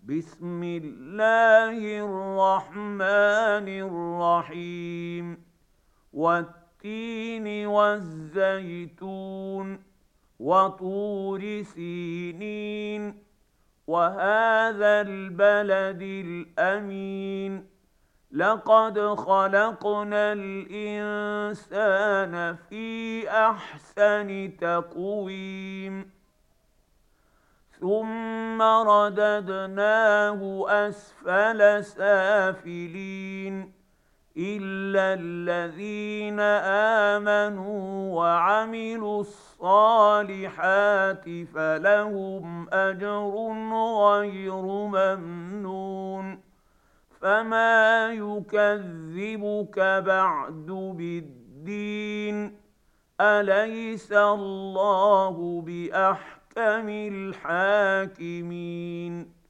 بسم الله الرحمن الرحيم والتين والزيتون وطور سينين وهذا البلد الأمين لقد خلقنا الإنسان في أحسن تقويم ثم رددناه أسفل سافلين إلا الذين آمنوا وعملوا الصالحات فلهم أجر غير ممنون فما يكذبك بعد بالدين أليس الله بأحكم الحاكمين